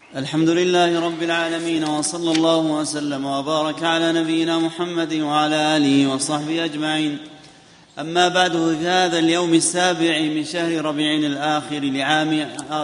الحمد لله رب العالمين، وصلى الله وسلم وبارك على نبينا محمد وعلى آله وصحبه أجمعين. أما بعد، في هذا اليوم 7 من شهر ربيع الآخر لعام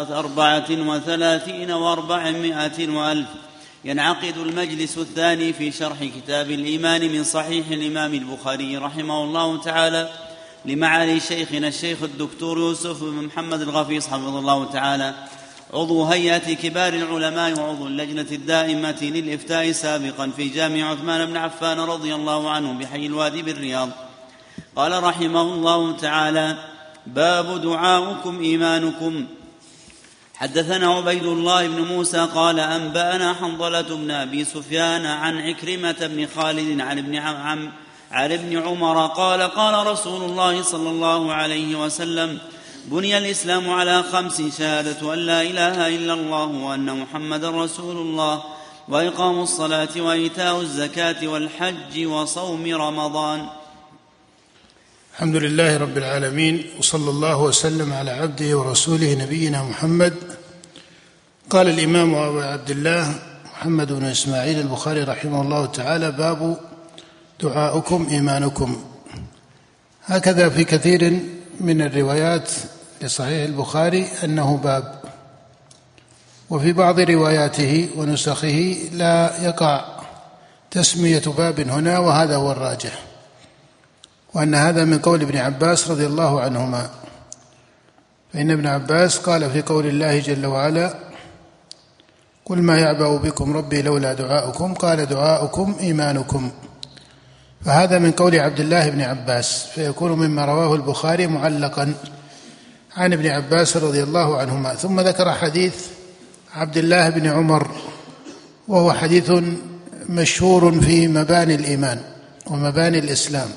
34 و400 وألف ينعقد المجلس الثاني في شرح كتاب الإيمان من صحيح الإمام البخاري رحمه الله تعالى لمعالي شيخنا الشيخ الدكتور يوسف بن محمد الغفيص حفظه الله تعالى، عضو هيئة كبار العلماء وعضو اللجنة الدائمة للإفتاء سابقا في جامع عثمان بن عفان رضي الله عنه بحي الوادي بالرياض. قال رحمه الله تعالى: باب دعاؤكم إيمانكم. حدثنا عبيد الله بن موسى قال أنبأنا حنظلة بن أبي سفيان عن عكرمة بن خالد عن ابن عمر قال قال رسول الله صلى الله عليه وسلم: بني الإسلام على 5: شهادة أن لا إله إلا الله وأن محمد رسول الله، وإقام الصلاة وإيتاء الزكاة والحج وصوم رمضان. الحمد لله رب العالمين، وصلى الله وسلم على عبده ورسوله نبينا محمد. قال الإمام أبو عبد الله محمد بن إسماعيل البخاري رحمه الله تعالى: باب دعاؤكم إيمانكم. هكذا في كثير من الروايات لصحيح البخاري أنه باب، وفي بعض رواياته ونسخه لا يقع تسمية باب هنا، وهذا هو الراجح، وأن هذا من قول ابن عباس رضي الله عنهما، فإن ابن عباس قال في قول الله جل وعلا: قل ما يعبأ بكم ربي لولا دعاؤكم، قال: دعاؤكم إيمانكم. فهذا من قول عبد الله بن عباس، فيكون مما رواه البخاري معلقا عن ابن عباس رضي الله عنهما. ثم ذكر حديث عبد الله بن عمر، وهو حديث مشهور في مباني الإيمان ومباني الإسلام،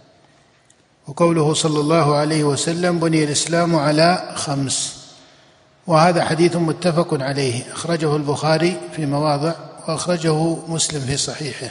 وقوله صلى الله عليه وسلم: بني الإسلام على 5. وهذا حديث متفق عليه، أخرجه البخاري في مواضع وأخرجه مسلم في صحيحه،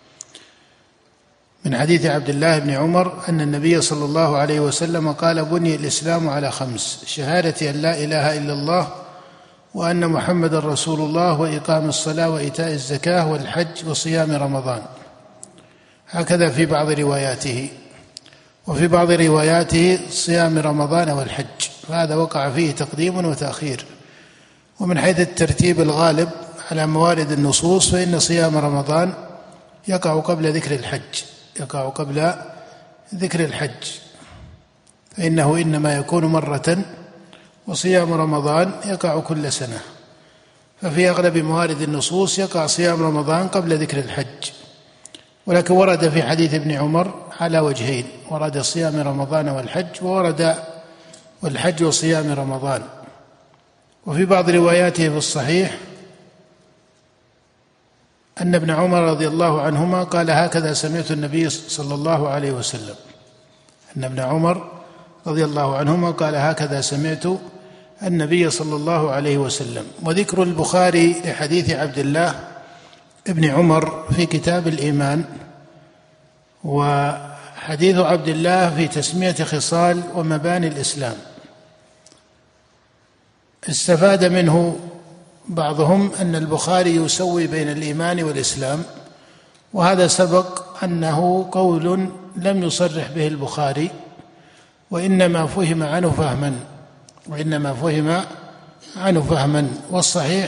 من حديث عبد الله بن عمر أن النبي صلى الله عليه وسلم قال: بني الإسلام على 5: شهادة أن لا إله إلا الله وأن محمد رسول الله، وإقام الصلاة وإيتاء الزكاة والحج وصيام رمضان. هكذا في بعض رواياته، وفي بعض رواياته صيام رمضان والحج، فهذا وقع فيه تقديم وتأخير. ومن حيث الترتيب الغالب على موارد النصوص، فإن صيام رمضان يقع قبل ذكر الحج، فإنه إنما يكون مرة، وصيام رمضان يقع كل سنة. ففي أغلب موارد النصوص يقع صيام رمضان قبل ذكر الحج، ولكن ورد في حديث ابن عمر على وجهين: ورد صيام رمضان والحج، وورد والحج وصيام رمضان. وفي بعض رواياته في الصحيح أن ابن عمر رضي الله عنهما قال: هكذا سمعت النبي صلى الله عليه وسلم. أن ابن عمر رضي الله عنهما قال: هكذا سمعت النبي صلى الله عليه وسلم. وذكر البخاري لحديث عبد الله ابن عمر في كتاب الإيمان، وحديث عبد الله في تسمية خصال ومباني الإسلام، استفاد منه بعضهم أن البخاري يسوي بين الإيمان والإسلام، وهذا سبق أنه قول لم يصرح به البخاري، وإنما فهم عنه فهما، والصحيح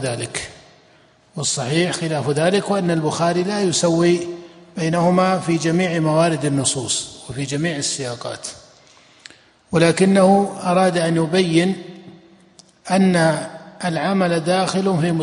خلاف ذلك، وأن البخاري لا يسوي بينهما في جميع موارد النصوص وفي جميع السياقات، ولكنه أراد أن يبين أن العمل داخل في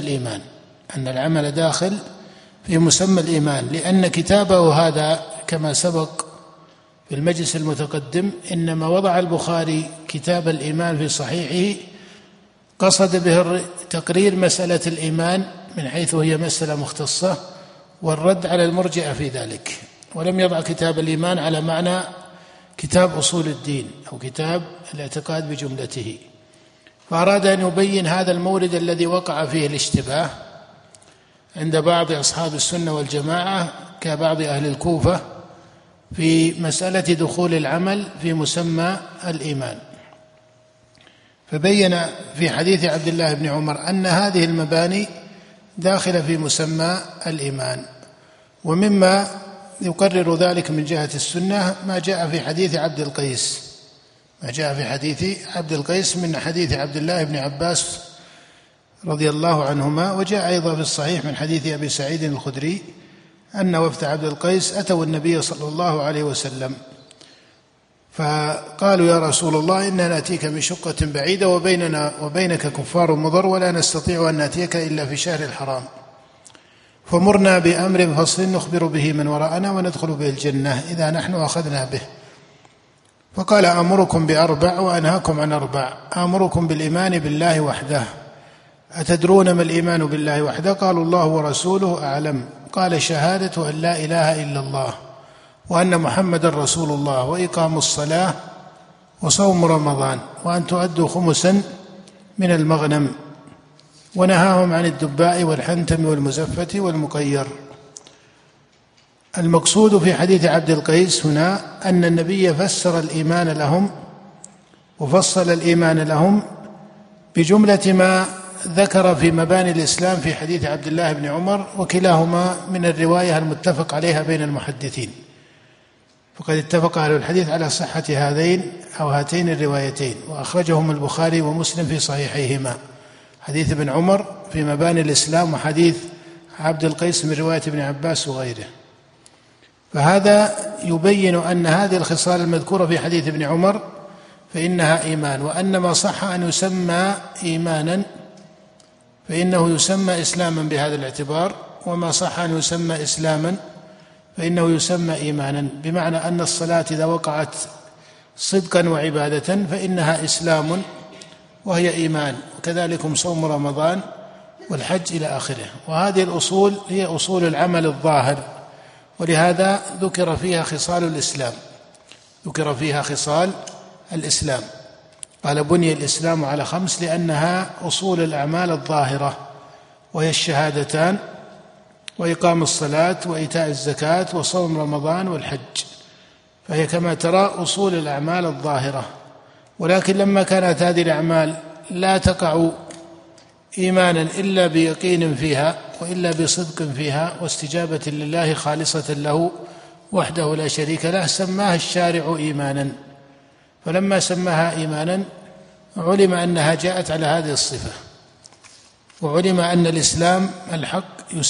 مسمى الإيمان، لأن كتابه هذا كما سبق في المجلس المتقدم إنما وضع البخاري كتاب الإيمان في صحيحه قصد به تقرير مسألة الإيمان من حيث هي مسألة مختصة، والرد على المرجئة في ذلك، ولم يضع كتاب الإيمان على معنى كتاب أصول الدين أو كتاب الاعتقاد بجملته. فأراد أن يبين هذا المورد الذي وقع فيه الاشتباه عند بعض أصحاب السنة والجماعة كبعض أهل الكوفة في مسألة دخول العمل في مسمى الإيمان. فبين في حديث عبد الله بن عمر أن هذه المباني داخلة في مسمى الإيمان. ومما يقرر ذلك من جهة السنة ما جاء في حديث عبد القيس من حديث عبد الله بن عباس رضي الله عنهما، وجاء أيضا في الصحيح من حديث أبي سعيد الخدري أن وفد عبد القيس أتوا النبي صلى الله عليه وسلم فقالوا: يا رسول الله، إنا نأتيك من شقة بعيدة وبيننا وبينك كفار مضر ولا نستطيع أن نأتيك إلا في شهر الحرام، فمرنا بأمر فصل نخبر به من وراءنا وندخل به الجنة إذا نحن أخذنا به. فقال: أمركم بأربع وأنهاكم عن أربع. أمركم بالإيمان بالله وحده. أتدرون ما الإيمان بالله وحده؟ قالوا: الله ورسوله أعلم. قال: شهادة أن لا إله إلا الله وأن محمد رسول الله وإقام الصلاة وصوم رمضان وأن تؤدوا خمسا من المغنم. ونهاهم عن الدباء والحنتم والمزفة والمقير. المقصود في حديث عبد القيس هنا أن النبي فسر الإيمان لهم وفصل الإيمان لهم بجملة ما ذكر في مباني الإسلام في حديث عبد الله بن عمر، وكلاهما من الرواية المتفق عليها بين المحدثين، فقد اتفق أهل الحديث على صحة هاتين الروايتين، وأخرجهم البخاري ومسلم في صحيحيهما، حديث ابن عمر في مباني الإسلام وحديث عبد القيس من رواية ابن عباس وغيره. فهذا يبين أن هذه الخصال المذكورة في حديث ابن عمر فإنها إيمان، وأن ما صح أن يسمى إيمانا فإنه يسمى إسلاما بهذا الاعتبار، وما صح أن يسمى إسلاما فإنه يسمى إيمانا، بمعنى أن الصلاة إذا وقعت صدقا وعبادة فإنها إسلام وهي إيمان، وكذلك صوم رمضان والحج إلى آخره. وهذه الأصول هي أصول العمل الظاهر، ولهذا ذكر فيها خصال الإسلام. قال: بني الإسلام على 5 لأنها أصول الأعمال الظاهرة، وهي الشهادتان وإقام الصلاة وإيتاء الزكاة وصوم رمضان والحج، فهي كما ترى أصول الأعمال الظاهرة. ولكن لما كانت هذه الأعمال لا تقع إيمانا إلا بيقين فيها وإلا بصدق فيها واستجابة لله خالصة له وحده لا شريك له، سماها الشارع إيمانا. فلما سماها إيمانا علم أنها جاءت على هذه الصفة، وعلم أن الإسلام الحق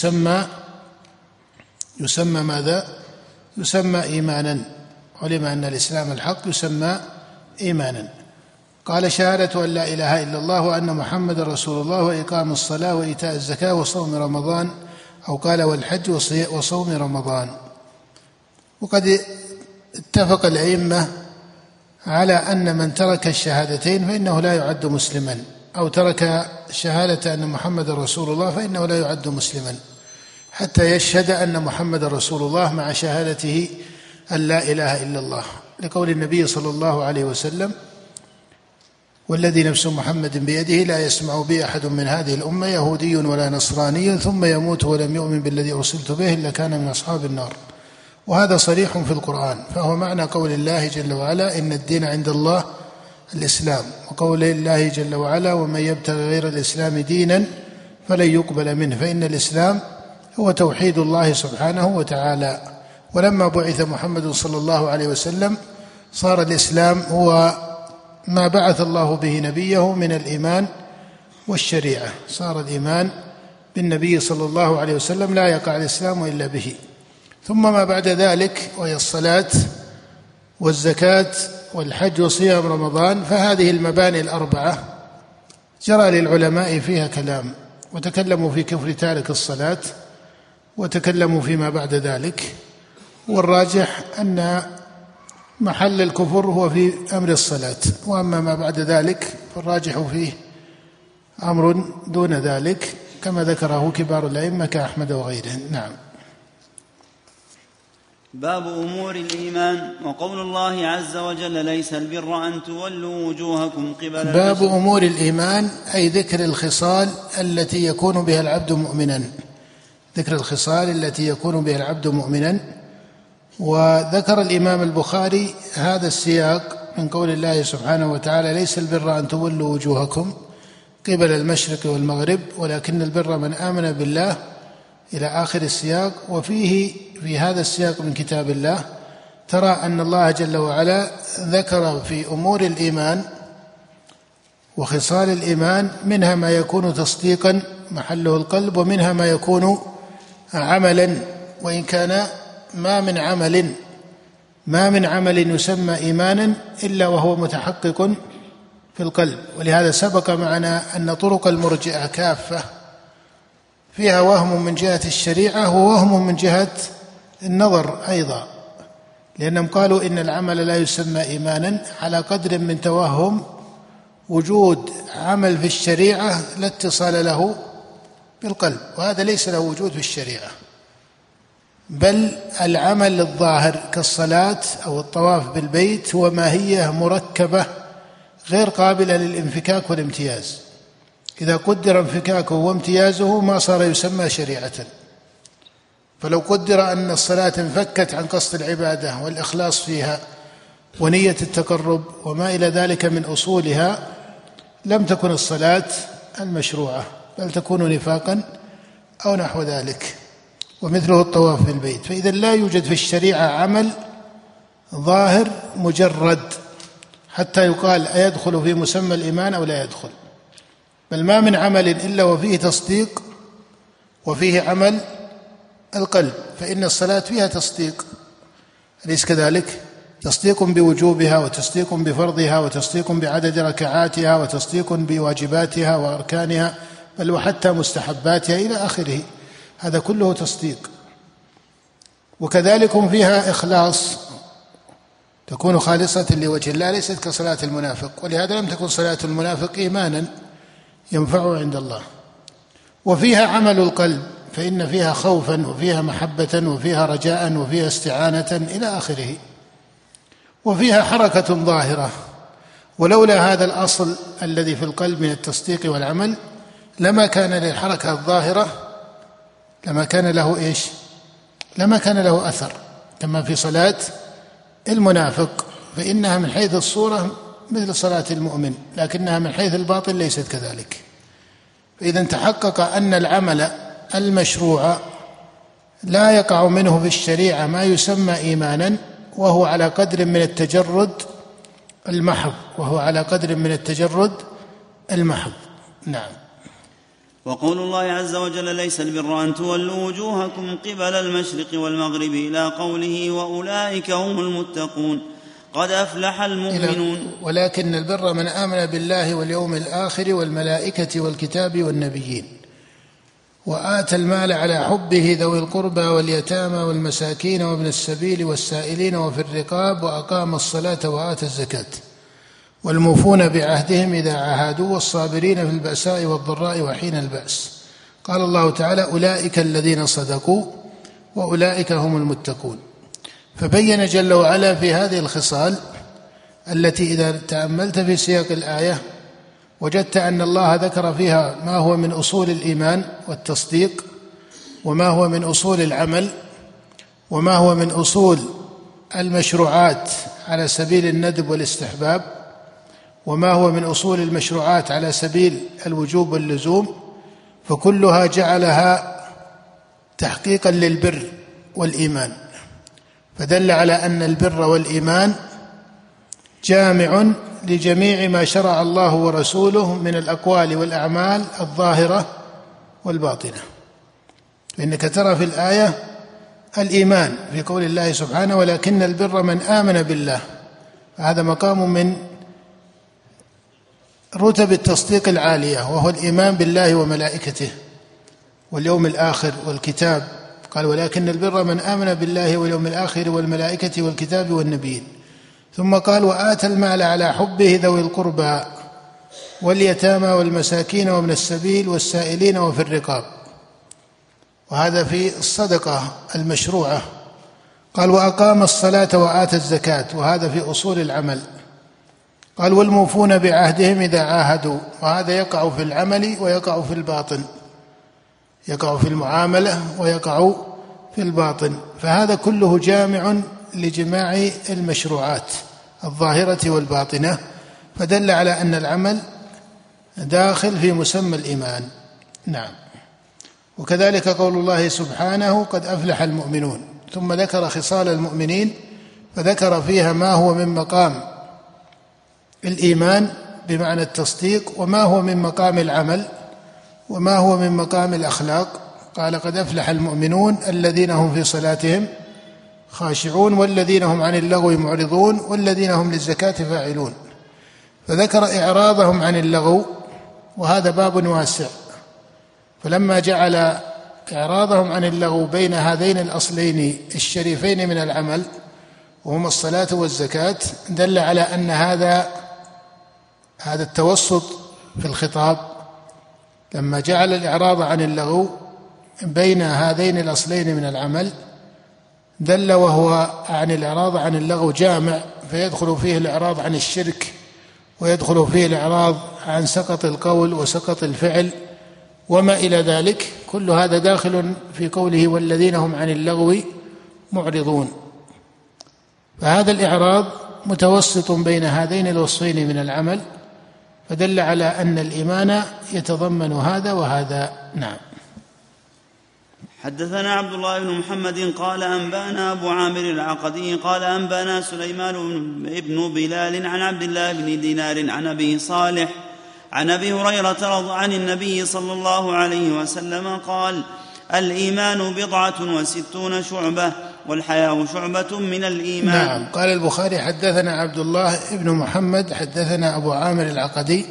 يسمى ماذا؟ يسمى إيمانا. علم أن الإسلام الحق يسمى إيمانا. قال: شهادة أن لا إله إلا الله وأن محمد رسول الله وإقام الصلاة وإيتاء الزكاة وصوم رمضان، أو قال: والحج وصوم رمضان. وقد اتفق الأئمة على أن من ترك الشهادتين فإنه لا يعد مسلما، أو ترك شهادة أن محمد رسول الله فإنه لا يعد مسلما حتى يشهد أن محمد رسول الله مع شهادته أن لا إله إلا الله، لقول النبي صلى الله عليه وسلم: والذي نفس محمد بيده لا يسمع بي أحد من هذه الأمة يهودي ولا نصراني ثم يموت ولم يؤمن بالذي أرسلت به إلا كان من أصحاب النار. وهذا صريح في القرآن، فهو معنى قول الله جل وعلا: إن الدين عند الله الإسلام، وقول الله جل وعلا: ومن يبتغي غير الإسلام دينا فلن يقبل منه، فإن الإسلام هو توحيد الله سبحانه وتعالى. ولما بعث محمد صلى الله عليه وسلم صار الإسلام هو ما بعث الله به نبيه من الإيمان والشريعة، صار الإيمان بالنبي صلى الله عليه وسلم لا يقع الإسلام إلا به. ثم ما بعد ذلك وهي الصلاة والزكاة والحج وصيام رمضان، فهذه المباني الأربعة جرى للعلماء فيها كلام، وتكلموا في كفر تارك الصلاة وتكلموا فيما بعد ذلك، والراجح أن محل الكفر هو في أمر الصلاة، وأما ما بعد ذلك فالراجح فيه أمر دون ذلك كما ذكره كبار الأئمة كأحمد وغيرهم. نعم. باب أمور الإيمان. وقول الله عز وجل: ليس البر أن تولوا وجوهكم قبل باب أمور الإيمان، أي ذكر الخصال التي يكون بها العبد مؤمنا، ذكر الخصال التي يكون بها العبد مؤمنا. وذكر الإمام البخاري هذا السياق من قول الله سبحانه وتعالى: ليس البر أن تولوا وجوهكم قبل المشرق والمغرب ولكن البر من آمن بالله إلى آخر السياق. وفيه في هذا السياق من كتاب الله ترى أن الله جل وعلا ذكر في أمور الإيمان وخصال الإيمان منها ما يكون تصديقا محله القلب، ومنها ما يكون عملا، وإن كان ما من عمل يسمى إيمانا إلا وهو متحقق في القلب. ولهذا سبق معنا أن طرق المرجئة كافة فيها وهم من جهة الشريعة ووهم من جهة النظر أيضا، لأنهم قالوا إن العمل لا يسمى إيمانا على قدر من توهم وجود عمل في الشريعة لا اتصال له بالقلب، وهذا ليس له وجود في الشريعة، بل العمل الظاهر كالصلاة أو الطواف بالبيت هو ماهية مركبة غير قابلة للانفكاك والامتياز. إذا قدر انفكاكه وامتيازه ما صار يسمى شريعة. فلو قدر أن الصلاة انفكت عن قصد العبادة والإخلاص فيها ونية التقرب وما إلى ذلك من أصولها لم تكن الصلاة المشروعة، بل تكون نفاقا أو نحو ذلك، ومثله الطواف بالبيت. فإذا لا يوجد في الشريعة عمل ظاهر مجرد حتى يقال أيدخل في مسمى الإيمان أو لا يدخل، بل ما من عمل إلا وفيه تصديق وفيه عمل القلب. فإن الصلاة فيها تصديق، أليس كذلك؟ تصديق بوجوبها وتصديق بفرضها وتصديق بعدد ركعاتها وتصديق بواجباتها وأركانها بل وحتى مستحباتها إلى آخره، هذا كله تصديق. وكذلك فيها إخلاص، تكون خالصة لوجه الله، ليست كصلاة المنافق، ولهذا لم تكن صلاة المنافق إيمانا ينفعه عند الله. وفيها عمل القلب، فإن فيها خوفا وفيها محبة وفيها رجاء وفيها استعانة إلى آخره. وفيها حركة ظاهرة، ولولا هذا الأصل الذي في القلب من التصديق والعمل لما كان للحركة الظاهرة لما كان له أثر، كما في صلاة المنافق، فإنها من حيث الصورة مثل صلاة المؤمن، لكنها من حيث الباطن ليست كذلك. فإذا تحقق أن العمل المشروع لا يقع منه في الشريعة ما يسمى إيمانا، وهو على قدر من التجرد المحض. نعم. وقول الله عز وجل: ليس البر أن تولوا وجوهكم قبل المشرق والمغرب، إلى قوله: وأولئك هم المتقون قد أفلح المؤمنون. ولكن البر من آمن بالله واليوم الآخر والملائكة والكتاب والنبيين وآتى المال على حبه ذوي القربى واليتامى والمساكين وابن السبيل والسائلين وفي الرقاب وأقام الصلاة وآتى الزكاة والموفون بعهدهم إذا عاهدوا والصابرين في البأساء والضراء وحين البأس. قال الله تعالى: أولئك الذين صدقوا وأولئك هم المتقون. فبين جل وعلا في هذه الخصال التي إذا تأملت في سياق الآية وجدت أن الله ذكر فيها ما هو من أصول الإيمان والتصديق، وما هو من أصول العمل، وما هو من أصول المشروعات على سبيل الندب والاستحباب، وما هو من أصول المشروعات على سبيل الوجوب واللزوم، فكلها جعلها تحقيقا للبر والإيمان، فدل على أن البر والإيمان جامع لجميع ما شرع الله ورسوله من الأقوال والأعمال الظاهرة والباطنة. لأنك ترى في الآية الإيمان في قول الله سبحانه: ولكن البر من آمن بالله، هذا مقام من رتب التصديق العالية، وهو الإيمان بالله وملائكته واليوم الآخر والكتاب. قال: ولكن البر من آمن بالله واليوم الآخر والملائكة والكتاب والنبيين. ثم قال: وآتى المال على حبه ذوي القربى واليتامى والمساكين وابن السبيل والسائلين وفي الرقاب، وهذا في الصدقة المشروعة. قال: وأقام الصلاة وآتى الزكاة، وهذا في أصول العمل. قال: والموفون بعهدهم إذا عاهدوا، وهذا يقع في العمل ويقع في الباطن، يقع في المعاملة ويقع في الباطن، فهذا كله جامع لجماع المشروعات الظاهرة والباطنة، فدل على أن العمل داخل في مسمى الإيمان. نعم. وكذلك قول الله سبحانه قد أفلح المؤمنون، ثم ذكر خصال المؤمنين فذكر فيها ما هو من مقام الإيمان بمعنى التصديق، وما هو من مقام العمل، وما هو من مقام الأخلاق. قال قد أفلح المؤمنون الذين هم في صلاتهم خاشعون والذين هم عن اللغو معرضون والذين هم للزكاة فاعلون، فذكر إعراضهم عن اللغو، وهذا باب واسع. فلما جعل إعراضهم عن اللغو بين هذين الأصلين الشريفين من العمل وهما الصلاة والزكاة، دل على أن هذا التوسط في الخطاب، لما جعل الإعراض عن اللغو بين هذين الأصلين من العمل دل، وهو عن الإعراض عن اللغو جامع، فيدخل فيه الإعراض عن الشرك، ويدخل فيه الإعراض عن سقط القول وسقط الفعل وما إلى ذلك، كل هذا داخل في قوله والذين هم عن اللغو معرضون. فهذا الإعراض متوسط بين هذين الوصفين من العمل، فدل على أن الإيمان يتضمن هذا وهذا. نعم. حدثنا عبد الله بن محمد قال أنبانا أبو عامر العقدي قال أنبانا سليمان بن بلال عن عبد الله بن دينار عن أبي صالح عن أبي هريرة عن النبي صلى الله عليه وسلم قال الإيمان 67 شعبة والحياء شعبة من الإيمان. نعم. قال البخاري حدثنا عبد الله بن محمد حدثنا أبو عامر العقدي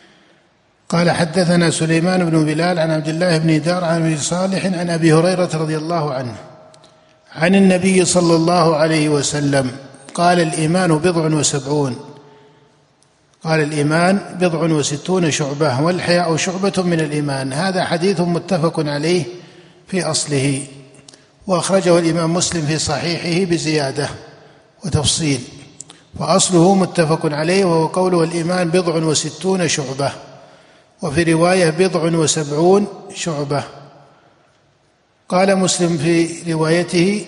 قال حدثنا سليمان بن بلال عن عبد الله بن دينار عن أبي صالح عن أبي هريرة رضي الله عنه عن النبي صلى الله عليه وسلم قال الإيمان 70، قال الإيمان 67 شعبة والحياء شعبة من الإيمان. هذا حديث متفق عليه في أصله، وأخرجه الإمام مسلم في صحيحه بزيادة وتفصيل، وأصله متفق عليه، وهو قوله الإيمان 67 شعبة، وفي رواية 70 شعبة. قال مسلم في روايته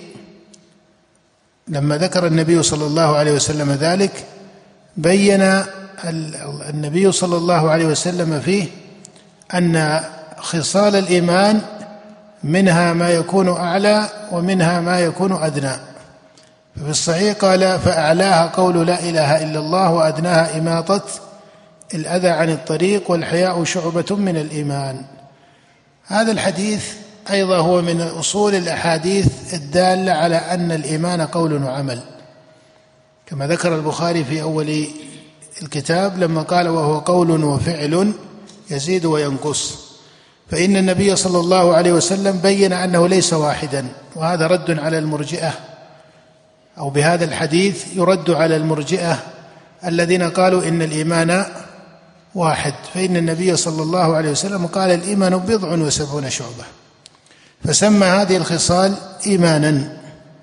لما ذكر النبي صلى الله عليه وسلم ذلك بين النبي صلى الله عليه وسلم فيه أن خصال الإيمان منها ما يكون أعلى ومنها ما يكون أدنى. ففي الصحيح قال فأعلاها قول لا إله إلا الله وأدناها إماطة الأذى عن الطريق والحياء شعبة من الإيمان. هذا الحديث أيضا هو من أصول الأحاديث الدالة على أن الإيمان قول وعمل، كما ذكر البخاري في أول الكتاب لما قال وهو قول وفعل يزيد وينقص، فإن النبي صلى الله عليه وسلم بين أنه ليس واحدا، وهذا رد على المرجئة، أو بهذا الحديث يرد على المرجئة الذين قالوا إن الإيمان واحد، فإن النبي صلى الله عليه وسلم قال الإيمان 70 شعبة، فسمى هذه الخصال إيمانا.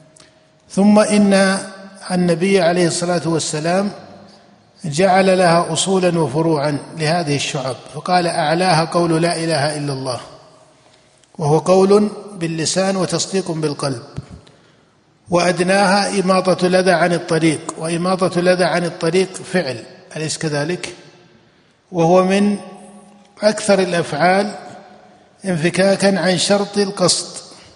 ثم إن النبي عليه الصلاة والسلام جعل لها أصولا وفروعا لهذه الشعب، فقال أعلاها قول لا إله إلا الله، وهو قول باللسان وتصديق بالقلب، وأدناها إماطة الأذى عن الطريق، وإماطة الأذى عن الطريق فعل، أليس كذلك؟ وهو من أكثر الأفعال انفكاكا عن شرط القصد.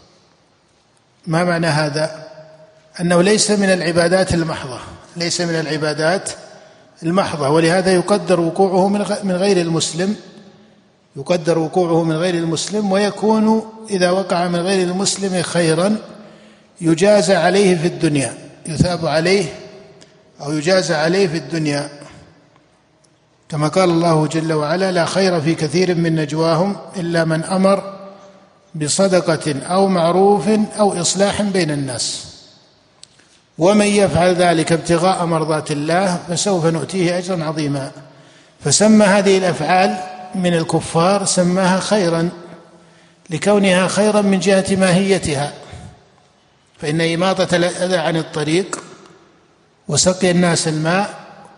ما معنى هذا؟ أنه ليس من العبادات المحضة، ليس من العبادات المحضة، ولهذا يقدر وقوعه من غير المسلم، يقدر وقوعه من غير المسلم، ويكون إذا وقع من غير المسلم خيرا يجازى عليه في الدنيا، يثاب عليه أو يجازى عليه في الدنيا، كما قال الله جل وعلا لا خير في كثير من نجواهم إلا من أمر بصدقة أو معروف أو إصلاح بين الناس، ومن يفعل ذلك ابتغاء مرضات الله فسوف نؤتيه أجرا عظيما. فسمى هذه الأفعال من الكفار سماها خيرا لكونها خيرا من جهة ماهيتها، فإن إماطة الأذى عن الطريق وسقي الناس الماء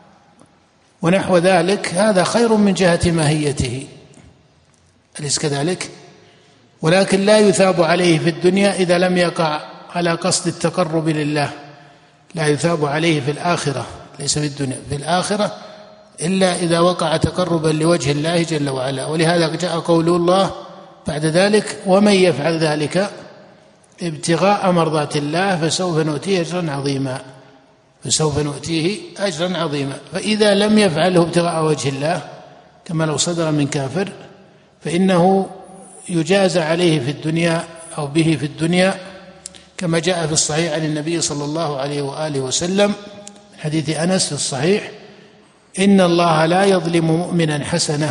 ونحو ذلك هذا خير من جهة ماهيته، أليس كذلك؟ ولكن لا يثاب عليه في الدنيا إذا لم يقع على قصد التقرب لله، لا يثاب عليه في الآخرة ليس في الدنيا، في الآخرة، إلا إذا وقع تقربا لوجه الله جل وعلا. ولهذا جاء قول الله بعد ذلك: ومن يفعل ذلك ابتغاء مرضات الله فسوف نؤتيه أجرا عظيما. فسوف نؤتيه أجرا عظيما. فإذا لم يفعله ابتغاء وجه الله كما لو صدر من كافر فإنه يجازى عليه في الدنيا أو به في الدنيا، كما جاء في الصحيح عن النبي صلى الله عليه وآله وسلم من حديث أنس في الصحيح: إن الله لا يظلم مؤمنا حسنة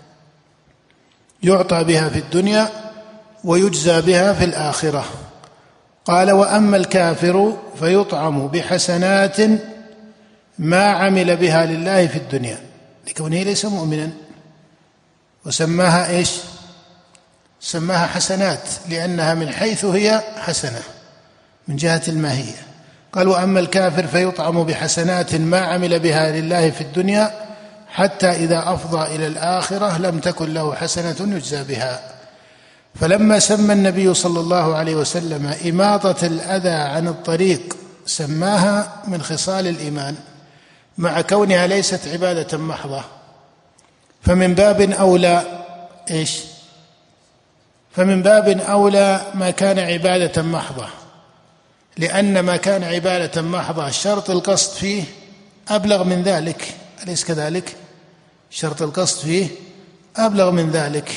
يعطى بها في الدنيا ويجزى بها في الآخرة. قال: وأما الكافر فيطعم بحسنات ما عمل بها لله في الدنيا، لكونه ليس مؤمنا، وسماها إيش؟ سماها حسنات لأنها من حيث هي حسنة من جهة الماهية. قال: وأما الكافر فيطعم بحسنات ما عمل بها لله في الدنيا حتى إذا أفضى إلى الآخرة لم تكن له حسنة يجزى بها. فلما سمى النبي صلى الله عليه وسلم إماطة الأذى عن الطريق سماها من خصال الإيمان، مع كونها ليست عبادة محضة، فمن باب أولى إيش؟ فمن باب أولى ما كان عبادة محضة، لأن ما كان عبادة محضة شرط القصد فيه أبلغ من ذلك، أليس كذلك؟ شرط القصد فيه أبلغ من ذلك.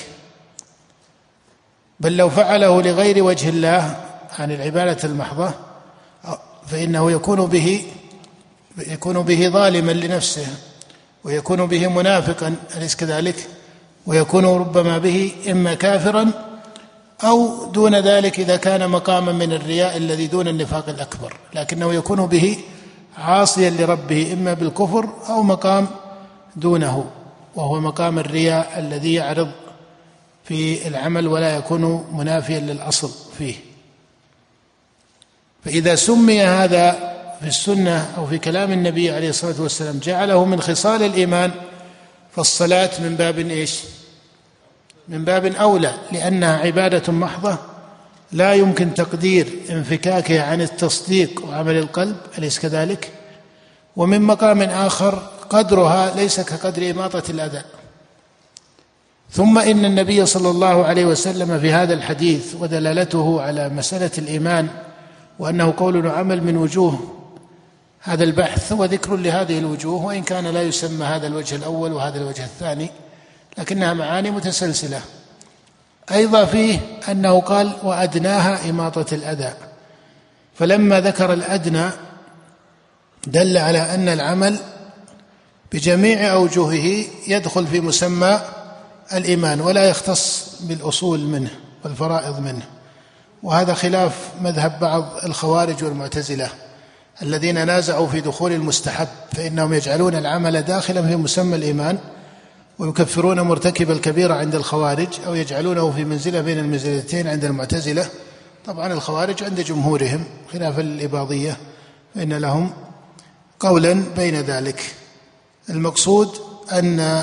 بل لو فعله لغير وجه الله عن العبادة المحضة فإنه يكون به ظالما لنفسه، ويكون به منافقا، أليس كذلك؟ ويكون ربما به إما كافرا أو دون ذلك إذا كان مقاما من الرياء الذي دون النفاق الأكبر، لكنه يكون به عاصيا لربه إما بالكفر أو مقام دونه، وهو مقام الرياء الذي يعرض في العمل ولا يكون منافيا للأصل فيه. فإذا سمي هذا في السنة أو في كلام النبي عليه الصلاة والسلام جعله من خصال الإيمان، فالصلاة من باب إيش؟ من باب أولى، لأنها عبادة محضة لا يمكن تقدير انفكاكها عن التصديق وعمل القلب، أليس كذلك؟ ومن مقام آخر قدرها ليس كقدر إماطة الأذى. ثم إن النبي صلى الله عليه وسلم في هذا الحديث ودلالته على مسألة الإيمان وأنه قول وعمل من وجوه هذا البحث وذكر لهذه الوجوه، وإن كان لا يسمى هذا الوجه الأول وهذا الوجه الثاني، لكنها معاني متسلسلة. أيضا فيه أنه قال: وأدناها إماطة الأذى، فلما ذكر الأدنى دل على أن العمل بجميع أوجهه يدخل في مسمى الإيمان ولا يختص بالأصول منه والفرائض منه. وهذا خلاف مذهب بعض الخوارج والمعتزلة الذين نازعوا في دخول المستحب، فإنهم يجعلون العمل داخلا في مسمى الإيمان ويكفرون مرتكب الكبيرة عند الخوارج، أو يجعلونه في منزلة بين المنزلتين عند المعتزلة. طبعا الخوارج عند جمهورهم خلاف الإباضية، فإن لهم قولا بين ذلك. المقصود أن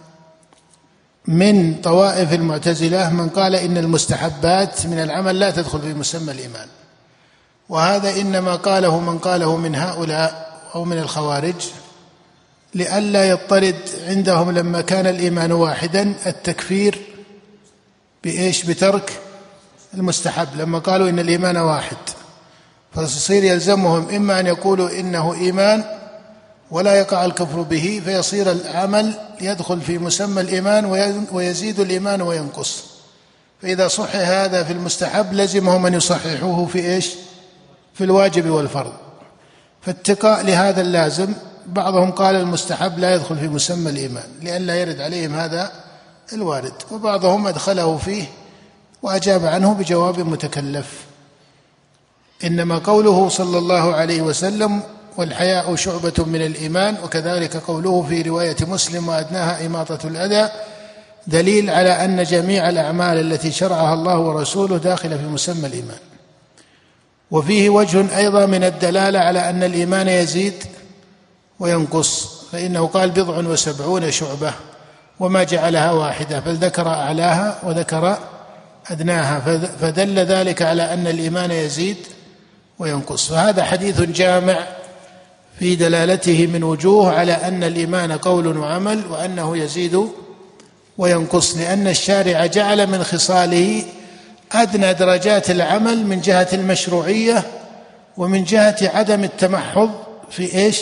من طوائف المعتزلة من قال إن المستحبات من العمل لا تدخل في مسمى الإيمان، وهذا إنما قاله من قاله من هؤلاء أو من الخوارج لئلا يضطرد عندهم لما كان الإيمان واحدا التكفير بإيش؟ بترك المستحب، لما قالوا إن الإيمان واحد، فيصير يلزمهم إما أن يقولوا إنه إيمان ولا يقع الكفر به، فيصير العمل يدخل في مسمى الإيمان ويزيد الإيمان وينقص. فإذا صح هذا في المستحب لزمهم أن يصححوه في إيش؟ في الواجب والفرض. فاتقاء لهذا اللازم بعضهم قال المستحب لا يدخل في مسمى الإيمان لئلا يرد عليهم هذا الوارد، وبعضهم أدخله فيه وأجاب عنه بجواب متكلف. إنما قوله صلى الله عليه وسلم: والحياء شعبة من الإيمان، وكذلك قوله في رواية مسلم: وأدناها إماطة الأذى، دليل على أن جميع الأعمال التي شرعها الله ورسوله داخلة في مسمى الإيمان. وفيه وجه أيضا من الدلالة على أن الإيمان يزيد وينقص، فإنه قال 70 شعبة وما جعلها واحدة، بل ذكر أعلاها وذكر أدناها، فدل ذلك على أن الإيمان يزيد وينقص. فهذا حديث جامع في دلالته من وجوه على أن الإيمان قول وعمل وأنه يزيد وينقص، لأن الشارع جعل من خصاله أدنى درجات العمل من جهة المشروعية ومن جهة عدم التمحض في إيش؟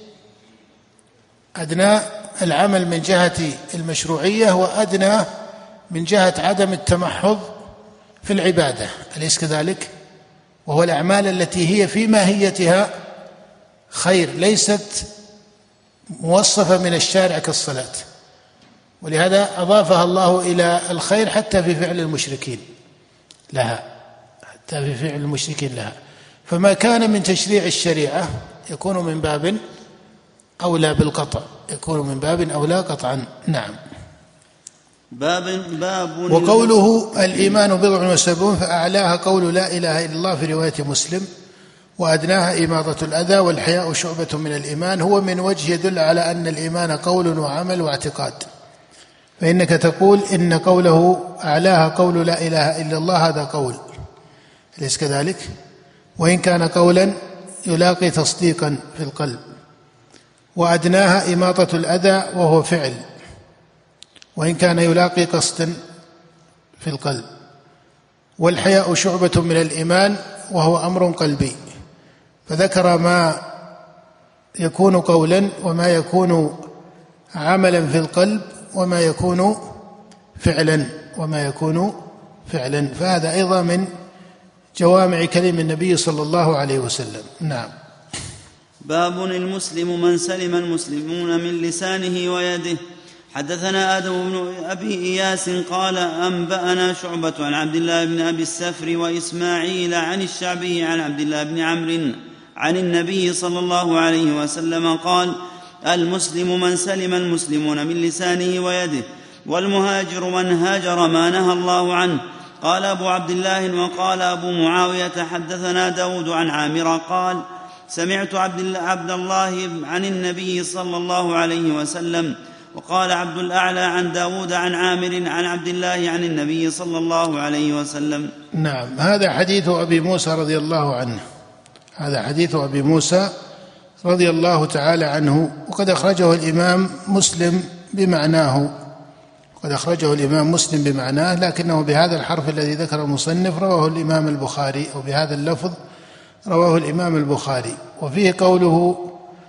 أدنى العمل من جهة المشروعية وأدنى من جهة عدم التمحض في العبادة، أليس كذلك؟ وهو الأعمال التي هي في ماهيتها خير ليست موصفة من الشارع كالصلاة، ولهذا أضافها الله إلى الخير حتى في فعل المشركين لها، فما كان من تشريع الشريعة يكون من باب أولى بالقطع، قطعا. نعم. وقوله الإيمان بضع وسبعون فأعلاها قول لا إله إلا الله في رواية مسلم، وأدناها إماطة الأذى، والحياء شعبة من الإيمان، هو من وجه يدل على أن الإيمان قول وعمل واعتقاد، فإنك تقول إن قوله أعلاها قول لا إله إلا الله هذا قول، أليس كذلك؟ وإن كان قولا يلاقي تصديقا في القلب، وأدناها إماطة الأذى وهو فعل، وإن كان يلاقي قصدا في القلب، والحياء شعبة من الإيمان وهو أمر قلبي، فذكر ما يكون قولا وما يكون عملا في القلب وما يكون فعلا فهذا أيضا من جوامع كلم النبي صلى الله عليه وسلم. نعم. باب المسلم من سلم المسلمون من لسانه ويده. حدثنا آدم بن أبي إياس قال أنبأنا شعبة عن عبد الله بن أبي السفر وإسماعيل عن الشعبي عن عبد الله بن عمرو عن النبي صلى الله عليه وسلم قال المسلم من سلم المسلمون من لسانه ويده، والمهاجر من هاجر ما نهى الله عنه. قال أبو عبد الله وقال أبو معاوية حدثنا داود عن عامر قال سمعت عبد الله عن النبي صلى الله عليه وسلم. وقال عبد الأعلى عن داود عن عامر عن عبد الله عن النبي صلى الله عليه وسلم. نعم. هذا حديث أبي موسى رضي الله عنه، رضي الله تعالى عنه، وقد أخرجه الإمام مسلم بمعناه، لكنه بهذا الحرف الذي ذكر المصنف رواه الإمام البخاري، أو بهذا اللفظ رواه الإمام البخاري. وفيه قوله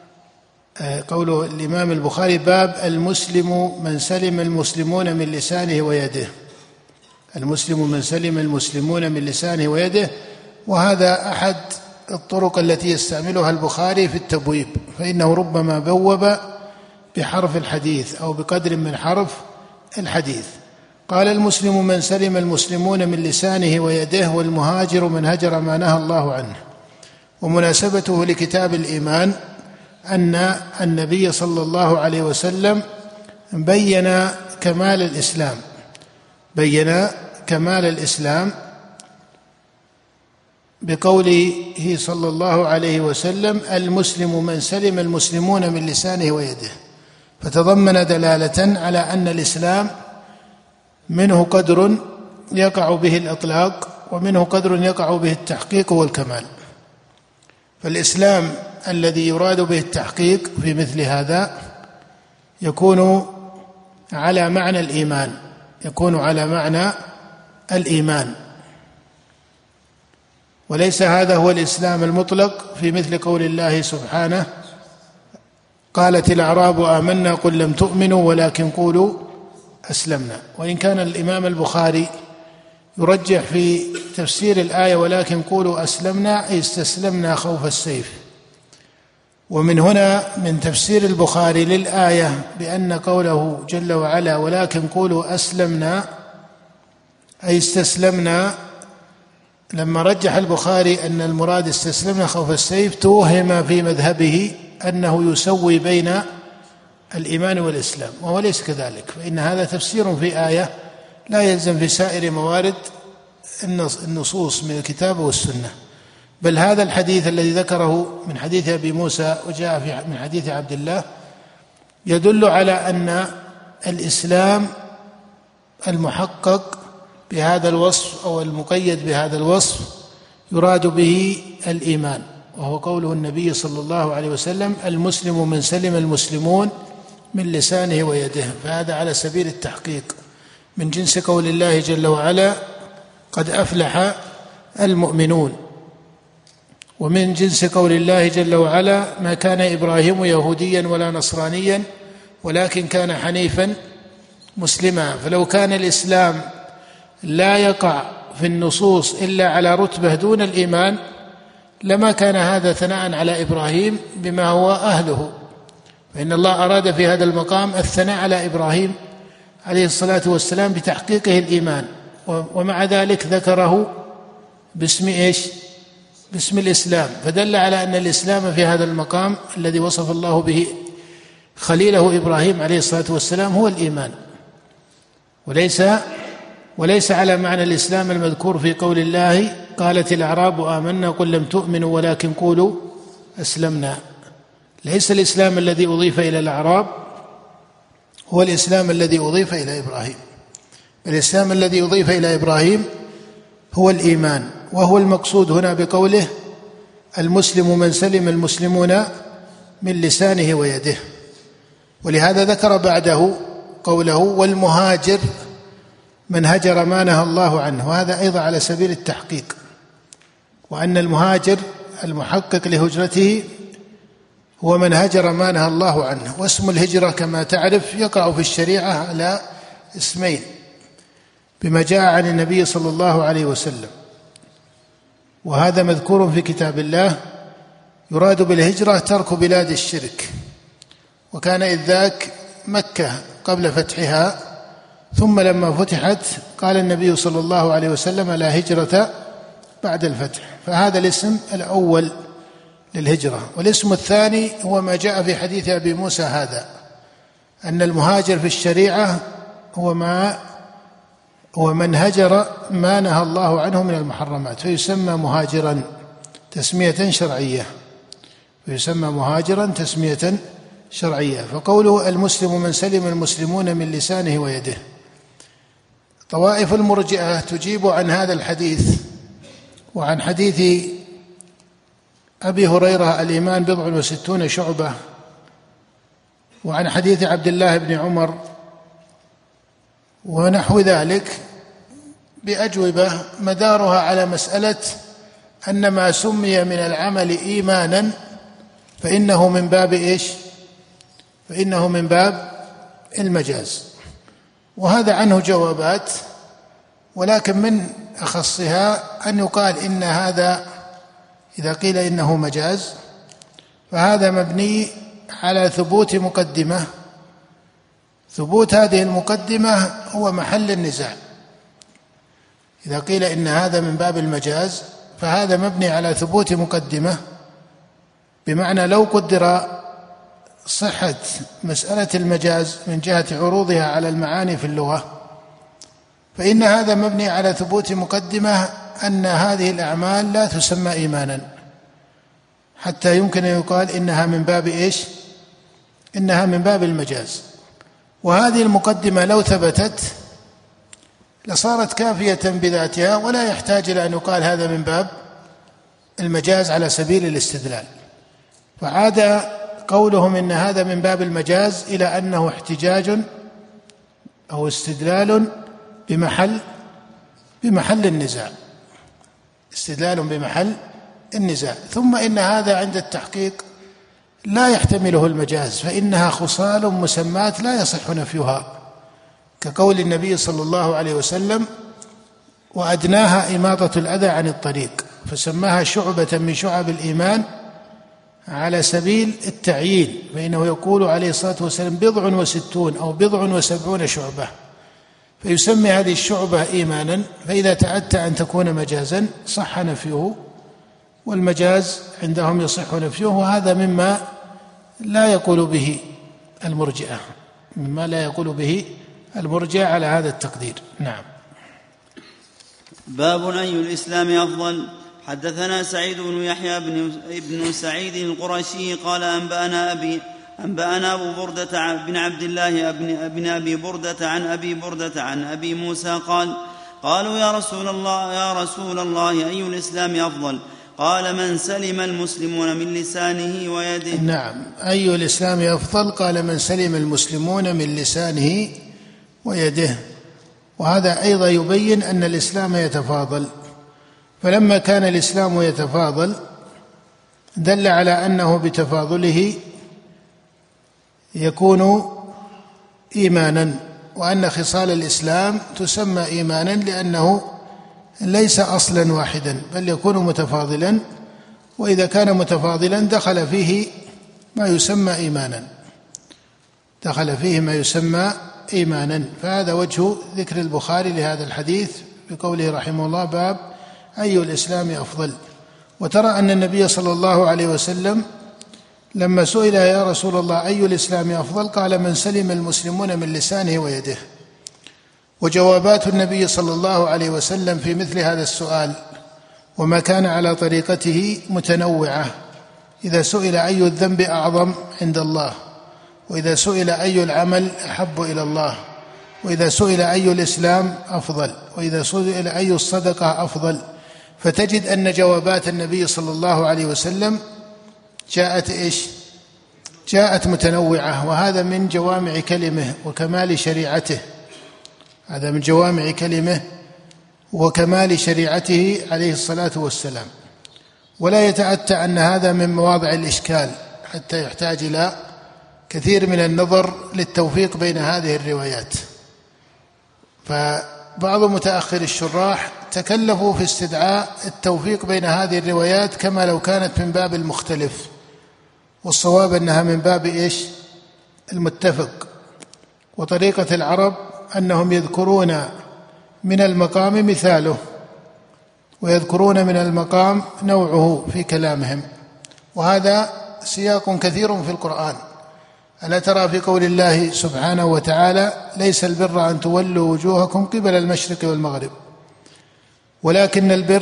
الإمام البخاري باب المسلم من سلم المسلمون من لسانه ويده. المسلم من سلم المسلمون من لسانه ويده، وهذا أحد الطرق التي يستعملها البخاري في التبويب، فإنه ربما بوب بحرف الحديث أو بقدر من حرف الحديث. قال المسلم من سلم المسلمون من لسانه ويده، والمهاجر من هجر ما نهى الله عنه. ومناسبته لكتاب الإيمان أن النبي صلى الله عليه وسلم بين كمال الإسلام بقوله صلى الله عليه وسلم المسلم من سلم المسلمون من لسانه ويده، فتضمن دلالة على أن الإسلام منه قدر يقع به الإطلاق ومنه قدر يقع به التحقيق والكمال. فالإسلام الذي يراد به التحقيق في مثل هذا يكون على معنى الإيمان، وليس هذا هو الإسلام المطلق في مثل قول الله سبحانه قالت الأعراب آمنا قل لم تؤمنوا ولكن قولوا أسلمنا. وإن كان الإمام البخاري يرجح في تفسير الآية ولكن قولوا أسلمنا أي استسلمنا خوف السيف، ومن هنا من تفسير البخاري للآية بأن قوله جل وعلا ولكن قولوا أسلمنا أي استسلمنا، لما رجح البخاري أن المراد استسلمنا خوف السيف توهم في مذهبه أنه يسوي بين الإيمان والإسلام، وهو ليس كذلك، فإن هذا تفسير في آية لا يلزم في سائر موارد النصوص من الكتاب والسنة. بل هذا الحديث الذي ذكره من حديث أبي موسى وجاء من حديث عبد الله يدل على أن الإسلام المحقق بهذا الوصف أو المقيد بهذا الوصف يراد به الإيمان، وهو قوله النبي صلى الله عليه وسلم: المسلم من سلم المسلمون من لسانه ويده. فهذا على سبيل التحقيق من جنس قول الله جل وعلا: قد أفلح المؤمنون. ومن جنس قول الله جل وعلا: ما كان إبراهيم يهوديا ولا نصرانيا ولكن كان حنيفا مسلما. فلو كان الإسلام لا يقع في النصوص إلا على رتبة دون الإيمان لما كان هذا ثناء على إبراهيم بما هو أهله، فإن الله أراد في هذا المقام الثناء على إبراهيم عليه الصلاة والسلام بتحقيقه الإيمان، ومع ذلك ذكره باسم إيش؟ باسم الإسلام، فدل على أن الإسلام في هذا المقام الذي وصف الله به خليله إبراهيم عليه الصلاة والسلام هو الإيمان، وليس على معنى الإسلام المذكور في قول الله: قالت الأعراب آمنا قل لم تؤمنوا ولكن قولوا أسلمنا. ليس الإسلام الذي أضيف إلى الأعراب هو الإسلام الذي أضيف إلى إبراهيم. الإسلام الذي أضيف إلى إبراهيم هو الإيمان، وهو المقصود هنا بقوله: المسلم من سلم المسلمون من لسانه ويده. ولهذا ذكر بعده قوله: والمهاجر من هجر ما نهى الله عنه. وهذا أيضا على سبيل التحقيق، وأن المهاجر المحقق لهجرته هو من هجر ما نهى الله عنه. واسم الهجرة كما تعرف يقع في الشريعة على اسمين بما جاء عن النبي صلى الله عليه وسلم، وهذا مذكور في كتاب الله. يراد بالهجرة ترك بلاد الشرك، وكان إذ ذاك مكة قبل فتحها، ثم لما فتحت قال النبي صلى الله عليه وسلم: لا هجرة بعد الفتح. فهذا الاسم الأول للهجرة. والاسم الثاني هو ما جاء في حديث أبي موسى هذا، أن المهاجر في الشريعة هو من هجر ما نهى الله عنه من المحرمات، فيسمى مهاجرا تسمية شرعية، فقوله: المسلم من سلم المسلمون من لسانه ويده. طوائف المرجئة تجيب عن هذا الحديث وعن حديث أبي هريرة: الإيمان 67 شعبة، وعن حديث عبد الله بن عمر ونحو ذلك، بأجوبة مدارها على مسألة أن ما سمي من العمل إيمانا فإنه من باب إيش؟ فإنه من باب المجاز. وهذا عنه جوابات، ولكن من أخصها أن يقال إن هذا إذا قيل إنه مجاز فهذا مبني على ثبوت مقدمة. ثبوت هذه المقدمة هو محل النزاع. إذا قيل إن هذا من باب المجاز فهذا مبني على ثبوت مقدمة، بمعنى لو قدر صحة مسألة المجاز من جهة عروضها على المعاني في اللغة فإن هذا مبني على ثبوت مقدمة أن هذه الأعمال لا تسمى إيمانا، حتى يمكن أن يقال إنها من باب إيش؟ إنها من باب المجاز. وهذه المقدمة لو ثبتت لصارت كافية بذاتها، ولا يحتاج إلى أن يقال هذا من باب المجاز على سبيل الاستدلال. فعاد قولهم إن هذا من باب المجاز إلى أنه احتجاج أو استدلال بمحل النزاع، استدلال بمحل النزاع. ثم إن هذا عند التحقيق لا يحتمله المجاز، فإنها خصال مسمات لا يصح نفيها، كقول النبي صلى الله عليه وسلم: وأدناها إماطة الأذى عن الطريق، فسماها شعبة من شعب الإيمان على سبيل التعيين، فإنه يقول عليه الصلاة والسلام: 60 أو 70 شعبة، فيسمي هذه الشعبة إيمانا. فإذا تأتى أن تكون مجازا صح نفيه، والمجاز عندهم يصح نفيه، وهذا مما لا يقول به المرجئة، على هذا التقدير. نعم. باب أي الإسلام أفضل. حدثنا سعيد بن يحيى بن سعيد القرشي قال أنبأنا أبو بردة بن عبد الله بن أبي بردة عن أبي بردة عن أبي موسى قال: قالوا يا رسول الله أي الإسلام أفضل؟ قال: من سلم المسلمون من لسانه ويده. نعم. أي الإسلام أفضل؟ قال: من سلم المسلمون من لسانه ويده. وهذا أيضا يبين أن الإسلام يتفاضل، فلما كان الإسلام يتفاضل دل على أنه بتفاضله يكون إيمانا، وأن خصال الإسلام تسمى إيمانا لأنه ليس أصلا واحدا بل يكون متفاضلا، وإذا كان متفاضلا دخل فيه ما يسمى إيمانا. فهذا وجه ذكر البخاري لهذا الحديث بقوله رحمه الله: باب أي الإسلام أفضل. وترى أن النبي صلى الله عليه وسلم لما سئل: يا رسول الله أي الإسلام أفضل؟ قال: من سلم المسلمون من لسانه ويده. وجوابات النبي صلى الله عليه وسلم في مثل هذا السؤال وما كان على طريقته متنوعة. إذا سئل أي الذنب أعظم عند الله، وإذا سئل أي العمل أحب إلى الله، وإذا سئل أي الإسلام أفضل، وإذا سئل أي الصدقة أفضل، فتجد أن جوابات النبي صلى الله عليه وسلم جاءت متنوعة. وهذا من جوامع كلمه وكمال شريعته، عليه الصلاة والسلام. ولا يتأتى أن هذا من مواضع الإشكال حتى يحتاج إلى كثير من النظر للتوفيق بين هذه الروايات. فبعض متأخر الشراح تكلفوا في استدعاء التوفيق بين هذه الروايات كما لو كانت من باب المختلف، والصواب أنها من باب المتفق. وطريقة العرب أنهم يذكرون من المقام مثاله، ويذكرون من المقام نوعه في كلامهم، وهذا سياق كثير في القرآن. ألا ترى في قول الله سبحانه وتعالى: ليس البر أن تولوا وجوهكم قبل المشرق والمغرب ولكن البر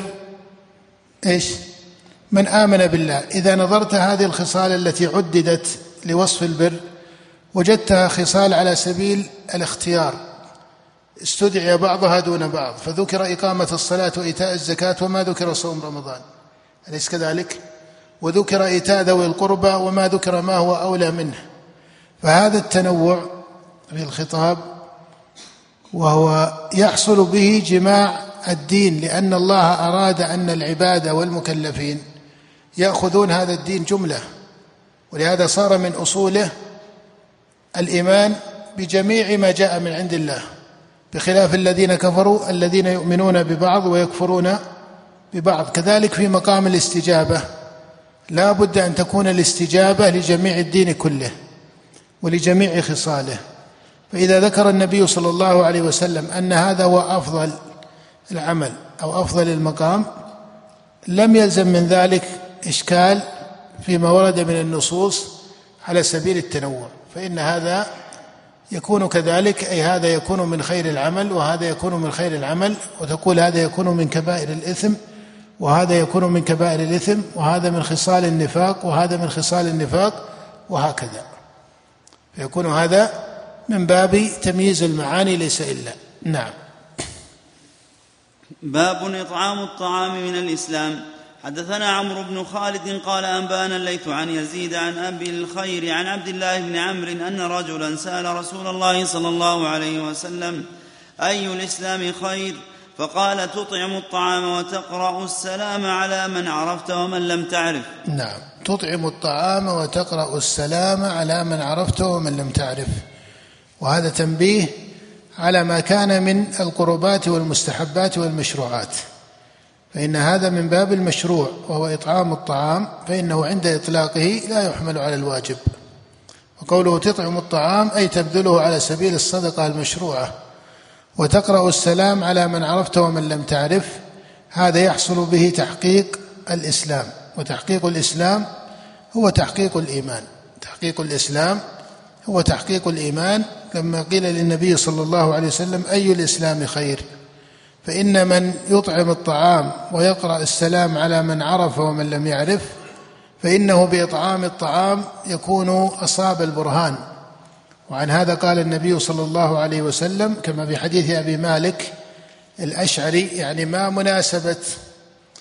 من آمن بالله. إذا نظرت هذه الخصال التي عددت لوصف البر وجدتها خصال على سبيل الاختيار، استدعي بعضها دون بعض، فذكر إقامة الصلاة وإيتاء الزكاة وما ذكر صوم رمضان، أليس كذلك؟ وذكر إيتاء ذوي القربى وما ذكر ما هو أولى منه. فهذا التنوع في الخطاب وهو يحصل به جماع الدين، لأن الله أراد أن العباد والمكلفين يأخذون هذا الدين جملة، ولهذا صار من أصوله الإيمان بجميع ما جاء من عند الله، بخلاف الذين كفروا الذين يؤمنون ببعض ويكفرون ببعض. كذلك في مقام الاستجابة لا بد أن تكون الاستجابة لجميع الدين كله ولجميع خصاله. فإذا ذكر النبي صلى الله عليه وسلم أن هذا هو أفضل العمل أو أفضل المقام، لم يلزم من ذلك إشكال فيما ورد من النصوص على سبيل التنوع، فإن هذا يكون كذلك، أي هذا يكون من خير العمل وهذا يكون من خير العمل، وتقول هذا يكون من كبائر الإثم وهذا يكون من كبائر الإثم، وهذا من خصال النفاق وهذا من خصال النفاق، وهكذا. فيكون هذا من باب تمييز المعاني ليس إلا. نعم. باب إطعام الطعام من الإسلام. حدثنا عمرو بن خالد قال أنبانا الليث عن يزيد عن أبي الخير عن عبد الله بن عمرو أن رجلا سأل رسول الله صلى الله عليه وسلم: أي الإسلام خير؟ فقال: تطعم الطعام وتقرأ السلام على من عرفت ومن لم تعرف. نعم، تطعم الطعام وتقرأ السلام على من عرفت ومن لم تعرف. وهذا تنبيه على ما كان من القربات والمستحبات والمشروعات، فإن هذا من باب المشروع وهو إطعام الطعام، فإنه عند إطلاقه لا يحمل على الواجب. وقوله تطعم الطعام أي تبذله على سبيل الصدقة المشروعة. وتقرأ السلام على من عرفت ومن لم تعرف، هذا يحصل به تحقيق الإسلام، وتحقيق الإسلام هو تحقيق الإيمان. تحقيق الإسلام هو تحقيق الإيمان، لما قيل للنبي صلى الله عليه وسلم: أي الإسلام خير؟ فإن من يطعم الطعام ويقرأ السلام على من عرف ومن لم يعرف، فإنه بإطعام الطعام يكون أصاب البرهان. وعن هذا قال النبي صلى الله عليه وسلم كما في حديث أبي مالك الأشعري: يعني ما مناسبة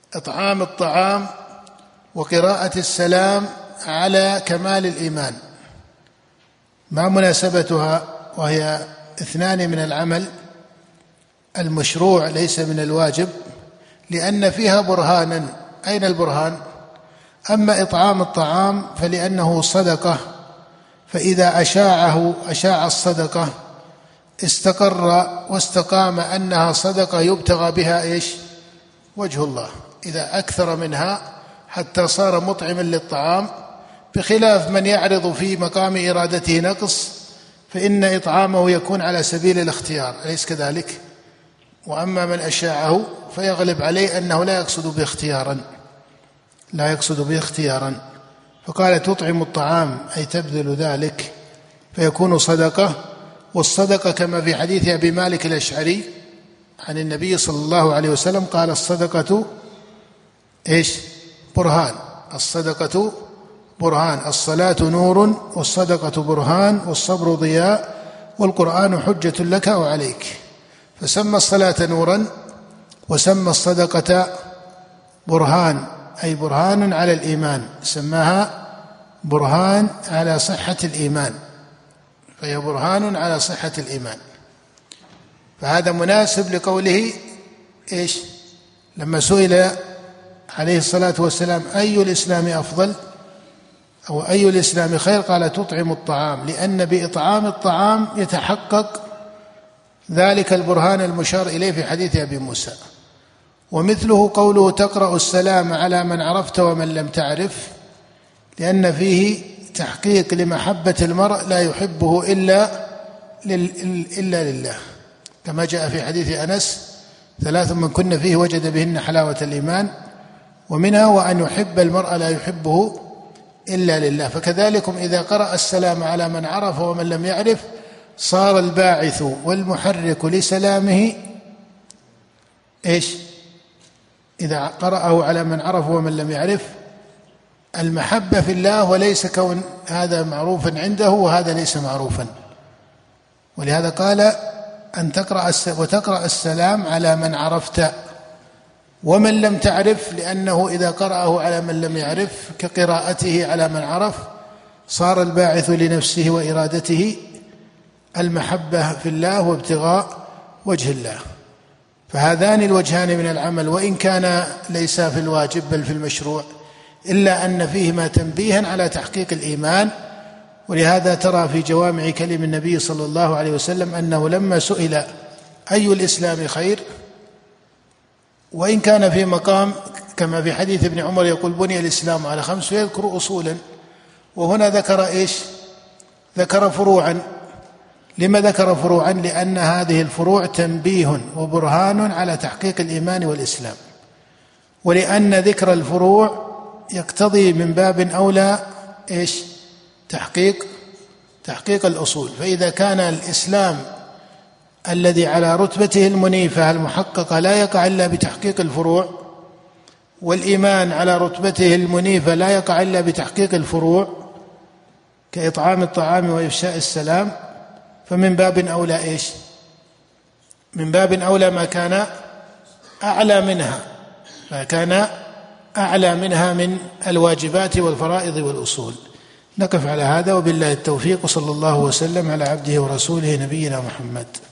إطعام الطعام وقراءة السلام على كمال الإيمان، ما مناسبتها وهي اثنان من العمل المشروع ليس من الواجب، لأن فيها برهانا. أين البرهان؟ أما إطعام الطعام فلأنه صدقة، فإذا أشاع الصدقة استقر واستقام أنها صدقة يبتغى بها وجه الله، إذا أكثر منها حتى صار مطعما للطعام، بخلاف من يعرض في مقام إرادته نقص فإن إطعامه يكون على سبيل الاختيار، أليس كذلك؟ وأما من أشاعه فيغلب عليه أنه لا يقصد به اختيارا، فقال تطعم الطعام أي تبذل ذلك فيكون صدقة. والصدقة كما في حديث أبي مالك الأشعري عن النبي صلى الله عليه وسلم قال الصدقة برهان، الصدقة برهان، الصلاة نور والصدقة برهان والصبر ضياء والقرآن حجة لك أو عليك. فسمى الصلاة نورا وسمى الصدقة برهان، أي برهان على الإيمان، سماها برهان على صحة الإيمان، فهي برهان على صحة الإيمان. فهذا مناسب لقوله لما سئل عليه الصلاة والسلام أي الإسلام أفضل أو أي الإسلام خير، قال تطعم الطعام، لأن بإطعام الطعام يتحقق ذلك البرهان المشار إليه في حديث أبي موسى. ومثله قوله تقرأ السلام على من عرفت ومن لم تعرف، لأن فيه تحقيق لمحبة المرء لا يحبه إلا لله، كما جاء في حديث أنس 3 من كن فيه وجد بهن حلاوة الإيمان، ومنها وأن يحب المرء لا يحبه إلا لله. فكذلكم إذا قرأ السلام على من عرف ومن لم يعرف صار الباعث والمحرك لسلامه إذا قرأه على من عرف ومن لم يعرف المحبة في الله، وليس كون هذا معروفا عنده وهذا ليس معروفا. ولهذا قال أن تقرأ السلام على من عرفت ومن لم تعرف، لأنه إذا قرأه على من لم يعرف كقراءته على من عرف صار الباعث لنفسه وإرادته المحبة في الله وابتغاء وجه الله. فهذان الوجهان من العمل، وإن كان ليس في الواجب بل في المشروع، إلا أن فيهما تنبيها على تحقيق الإيمان. ولهذا ترى في جوامع كلم النبي صلى الله عليه وسلم أنه لما سئل أي الإسلام خير، وإن كان في مقام كما في حديث ابن عمر يقول بني الإسلام على 5 ويذكر أصولا، وهنا ذكر ذكر فروعا. لما ذكر فروعا؟ لأن هذه الفروع تنبيه وبرهان على تحقيق الإيمان والإسلام، ولأن ذكر الفروع يقتضي من باب أولى تحقيق الأصول. فإذا كان الإسلام الذي على رتبته المنيفة المحققة لا يقع إلا بتحقيق الفروع، والإيمان على رتبته المنيفة لا يقع إلا بتحقيق الفروع كإطعام الطعام وإفشاء السلام، فمن باب أولى من باب أولى ما كان أعلى منها من الواجبات والفرائض والأصول. نقف على هذا، وبالله التوفيق، وصلى الله وسلم على عبده ورسوله نبينا محمد.